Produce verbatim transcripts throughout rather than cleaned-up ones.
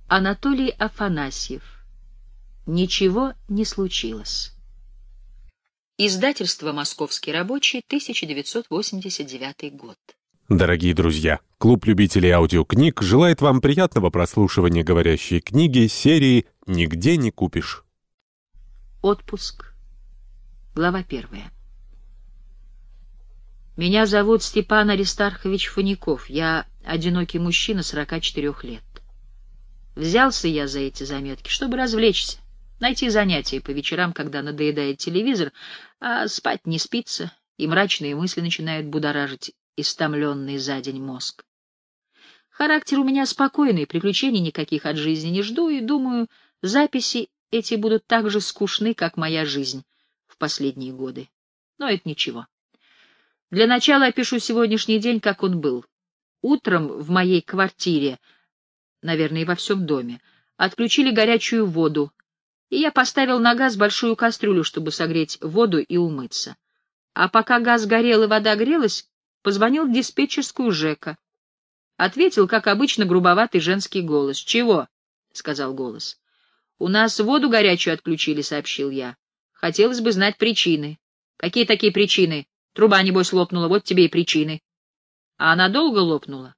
Анатолий Афанасьев. Ничего не случилось. Издательство «Московский рабочий», тысяча девятьсот восемьдесят девятый год. Дорогие друзья, клуб любителей аудиокниг желает вам приятного прослушивания говорящей книги серии «Нигде не купишь». Отпуск. Глава первая. Меня зовут Степан Аристархович Фоников. Я одинокий мужчина сорока четырёх лет. Взялся я за эти заметки, чтобы развлечься, найти занятия по вечерам, когда надоедает телевизор, а спать не спится, и мрачные мысли начинают будоражить истомленный за день мозг. Характер у меня спокойный, приключений никаких от жизни не жду, и, думаю, записи эти будут так же скучны, как моя жизнь в последние годы. Но это ничего. Для начала опишу сегодняшний день, как он был. Утром в моей квартире, наверное, и во всем доме, отключили горячую воду, и я поставил на газ большую кастрюлю, чтобы согреть воду и умыться. А пока газ горел и вода грелась, позвонил в диспетчерскую ЖЭКа. Ответил, как обычно, грубоватый женский голос. «Чего?» — сказал голос. «У нас воду горячую отключили», — сообщил я. «Хотелось бы знать причины». «Какие такие причины? Труба, небось, лопнула, вот тебе и причины». «А она долго лопнула?»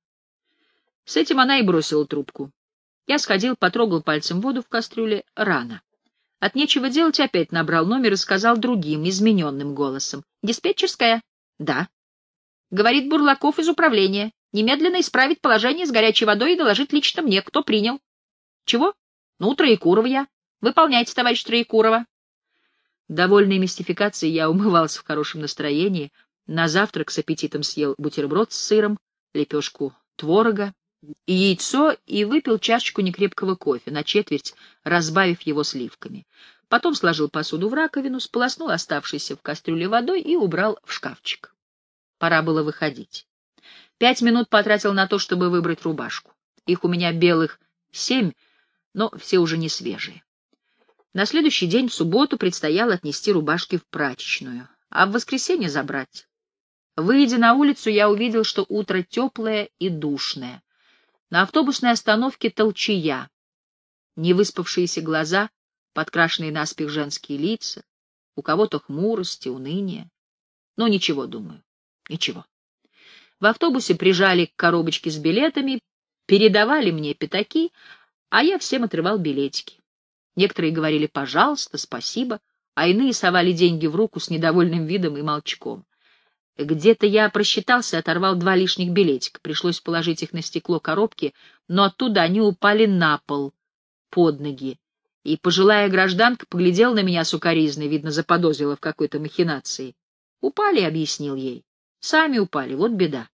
С этим она и бросила трубку. Я сходил, потрогал пальцем воду в кастрюле. Рано. От нечего делать опять набрал номер и сказал другим, измененным голосом. «Диспетчерская?» «Да». «Говорит Бурлаков из управления. Немедленно исправить положение с горячей водой и доложить лично мне, кто принял». «Чего?» «Ну, Троекурова я. Выполняйте, товарищ Троекурова». Довольный мистификацией, я умывался в хорошем настроении. На завтрак с аппетитом съел бутерброд с сыром, лепешку творога и яйцо, и выпил чашечку некрепкого кофе, на четверть разбавив его сливками. Потом сложил посуду в раковину, сполоснул оставшейся в кастрюле водой и убрал в шкафчик. Пора было выходить. Пять минут потратил на то, чтобы выбрать рубашку. Их у меня белых семь, но все уже не свежие. На следующий день, в субботу, предстояло отнести рубашки в прачечную, а в воскресенье забрать. Выйдя на улицу, я увидел, что утро теплое и душное. На автобусной остановке толчая, невыспавшиеся глаза, подкрашенные наспех женские лица, у кого-то хмурость и уныние. Но ничего, думаю, ничего. В автобусе прижали к коробочке с билетами, передавали мне пятаки, а я всем отрывал билетики. Некоторые говорили «пожалуйста», «спасибо», а иные совали деньги в руку с недовольным видом и молчком. Где-то я просчитался и оторвал два лишних билетика. Пришлось положить их на стекло коробки, но оттуда они упали на пол, под ноги. И пожилая гражданка поглядела на меня сукоризной, видно, заподозрила в какой-то махинации. «Упали», — объяснил ей. «Сами упали, вот беда».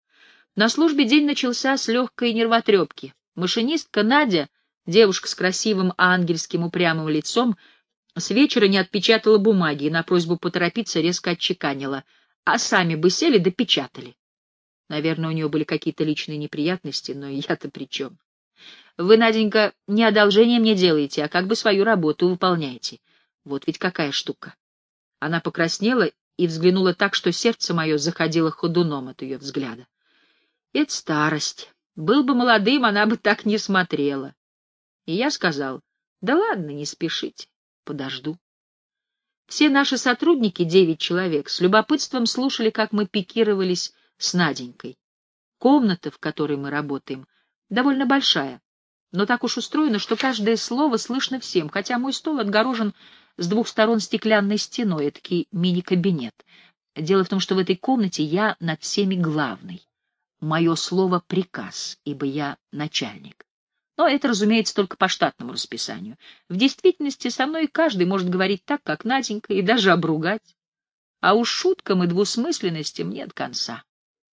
На службе день начался с легкой нервотрепки. Машинистка Надя, девушка с красивым ангельским упрямым лицом, с вечера не отпечатала бумаги и на просьбу поторопиться резко отчеканила. А сами бы сели да печатали. Наверное, у нее были какие-то личные неприятности, но я-то при чем? Вы, Наденька, не одолжение мне делаете, а как бы свою работу выполняете. Вот ведь какая штука. Она покраснела и взглянула так, что сердце мое заходило ходуном от ее взгляда. Это старость. Был бы молодым, она бы так не смотрела. И я сказал, да ладно, не спешите, подожду. Все наши сотрудники, девять человек, с любопытством слушали, как мы пикировались с Наденькой. Комната, в которой мы работаем, довольно большая, но так уж устроена, что каждое слово слышно всем, хотя мой стол отгорожен с двух сторон стеклянной стеной, этакий мини-кабинет. Дело в том, что в этой комнате я над всеми главный. Мое слово — приказ, ибо я начальник. Но это, разумеется, только по штатному расписанию. В действительности со мной каждый может говорить так, как Наденька, и даже обругать. А уж шуткам и двусмысленностям нет конца.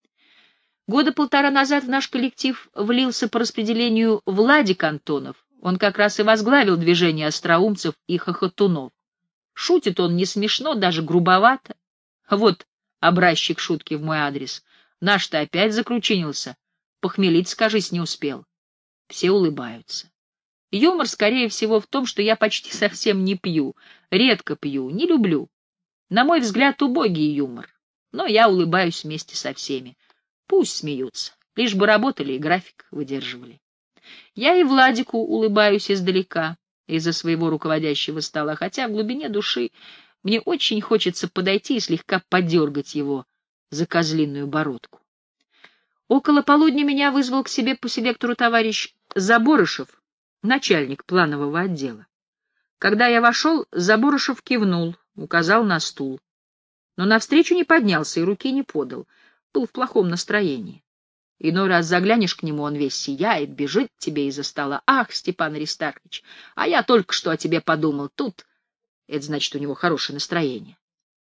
Года полтора назад в наш коллектив влился по распределению Владик Антонов. Он как раз и возглавил движение остроумцев и хохотунов. Шутит он не смешно, даже грубовато. Вот образчик шутки в мой адрес. Наш-то опять закручинился. Похмелиться, кажись, не успел. Все улыбаются. Юмор, скорее всего, в том, что я почти совсем не пью, редко пью, не люблю. На мой взгляд, убогий юмор. Но я улыбаюсь вместе со всеми. Пусть смеются, лишь бы работали и график выдерживали. Я и Владику улыбаюсь издалека, из-за своего руководящего стола, хотя в глубине души мне очень хочется подойти и слегка подергать его за козлиную бородку. Около полудня меня вызвал к себе по селектору товарищ Заборышев, начальник планового отдела. Когда я вошел, Заборышев кивнул, указал на стул. Но навстречу не поднялся и руки не подал. Был в плохом настроении. Иной раз заглянешь к нему, он весь сияет, бежит тебе из-за стола. Ах, Степан Аристархович, а я только что о тебе подумал. Тут это значит, у него хорошее настроение.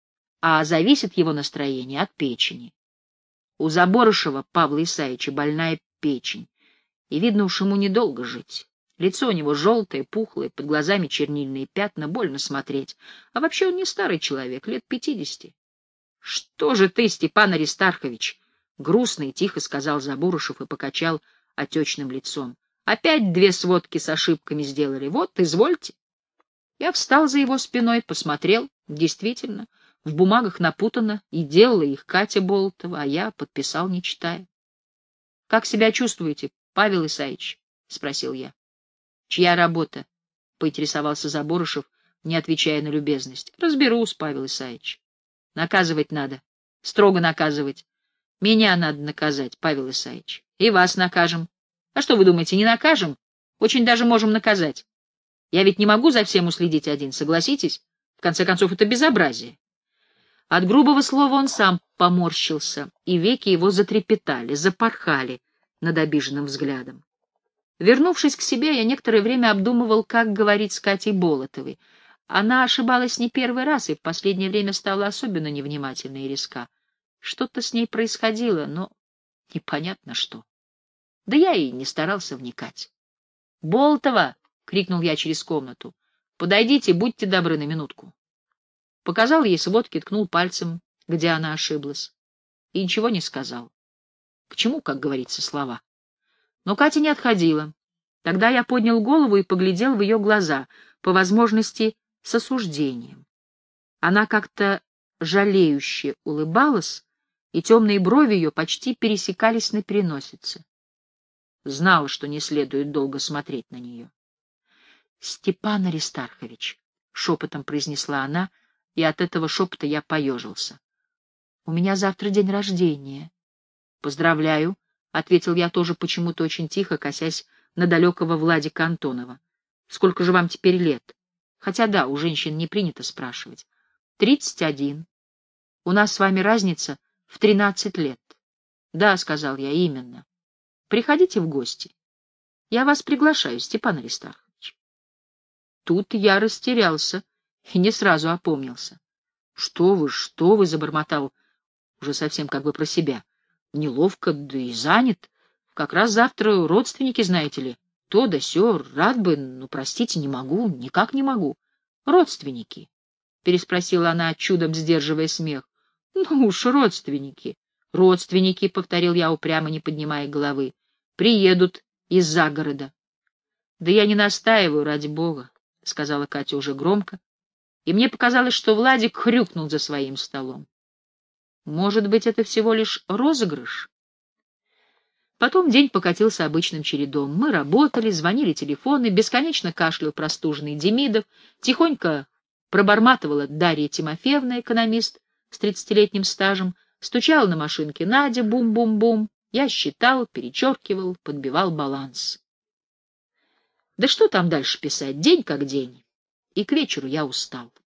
А зависит его настроение от печени. У Заборышева Павла Исаевича больная печень, и, видно уж, ему недолго жить. Лицо у него желтое, пухлое, под глазами чернильные пятна, больно смотреть. А вообще он не старый человек, лет пятидесяти. — Что же ты, Степан Аристархович? — грустно и тихо сказал Заборышев и покачал отечным лицом. — Опять две сводки с ошибками сделали. Вот, извольте. Я встал за его спиной, посмотрел. Действительно, в бумагах напутано, и делала их Катя Болотова, а я подписал, не читая. — Как себя чувствуете, Павел Исаевич? — спросил я. — Чья работа? — поинтересовался Заборышев, не отвечая на любезность. — Разберусь, Павел Исаевич. — Наказывать надо. Строго наказывать. Меня надо наказать, Павел Исаевич. И вас накажем. А что вы думаете, не накажем? Очень даже можем наказать. Я ведь не могу за всем уследить один, согласитесь? В конце концов, это безобразие. От грубого слова он сам поморщился, и веки его затрепетали, запорхали над обиженным взглядом. Вернувшись к себе, я некоторое время обдумывал, как говорить с Катей Болотовой. Она ошибалась не первый раз и в последнее время стала особенно невнимательной и резка. Что-то с ней происходило, но непонятно что. Да я и не старался вникать. — Болотова! — крикнул я через комнату. — Подойдите, будьте добры на минутку. Показал ей сводки, ткнул пальцем, где она ошиблась. И ничего не сказал. К чему, как говорится, слова? Но Катя не отходила. Тогда я поднял голову и поглядел в ее глаза, по возможности с осуждением. Она как-то жалеюще улыбалась, и темные брови ее почти пересекались на переносице. Знала, что не следует долго смотреть на нее. — Степан Аристархович, — шепотом произнесла она, и от этого шепота я поежился. — У меня завтра день рождения. — Поздравляю, — ответил я тоже почему-то очень тихо, косясь на далекого Владика Антонова. — Сколько же вам теперь лет? Хотя да, у женщин не принято спрашивать. — Тридцать один. У нас с вами разница в тринадцать лет. — Да, — сказал я, — именно. Приходите в гости. Я вас приглашаю, Степан Аристархович. Тут я растерялся и не сразу опомнился. — Что вы, что вы, — забормотал, уже совсем как бы про себя. Неловко, да и занят. Как раз завтра родственники, знаете ли. То да сё, рад бы, но, простите, не могу, никак не могу. — Родственники? — переспросила она, чудом сдерживая смех. — Ну уж, родственники. — Родственники, — повторил я, упрямо не поднимая головы. — Приедут из-за города. — Да я не настаиваю, ради бога, — сказала Катя уже громко, и мне показалось, что Владик хрюкнул за своим столом. Может быть, это всего лишь розыгрыш? Потом день покатился обычным чередом. Мы работали, звонили телефоны, бесконечно кашлял простуженный Демидов, тихонько проборматывала Дарья Тимофеевна, экономист с тридцатилетним стажем, стучала на машинке Надя, бум-бум-бум. Я считал, перечеркивал, подбивал баланс. Да что там дальше писать? День как день. И к вечеру я устал.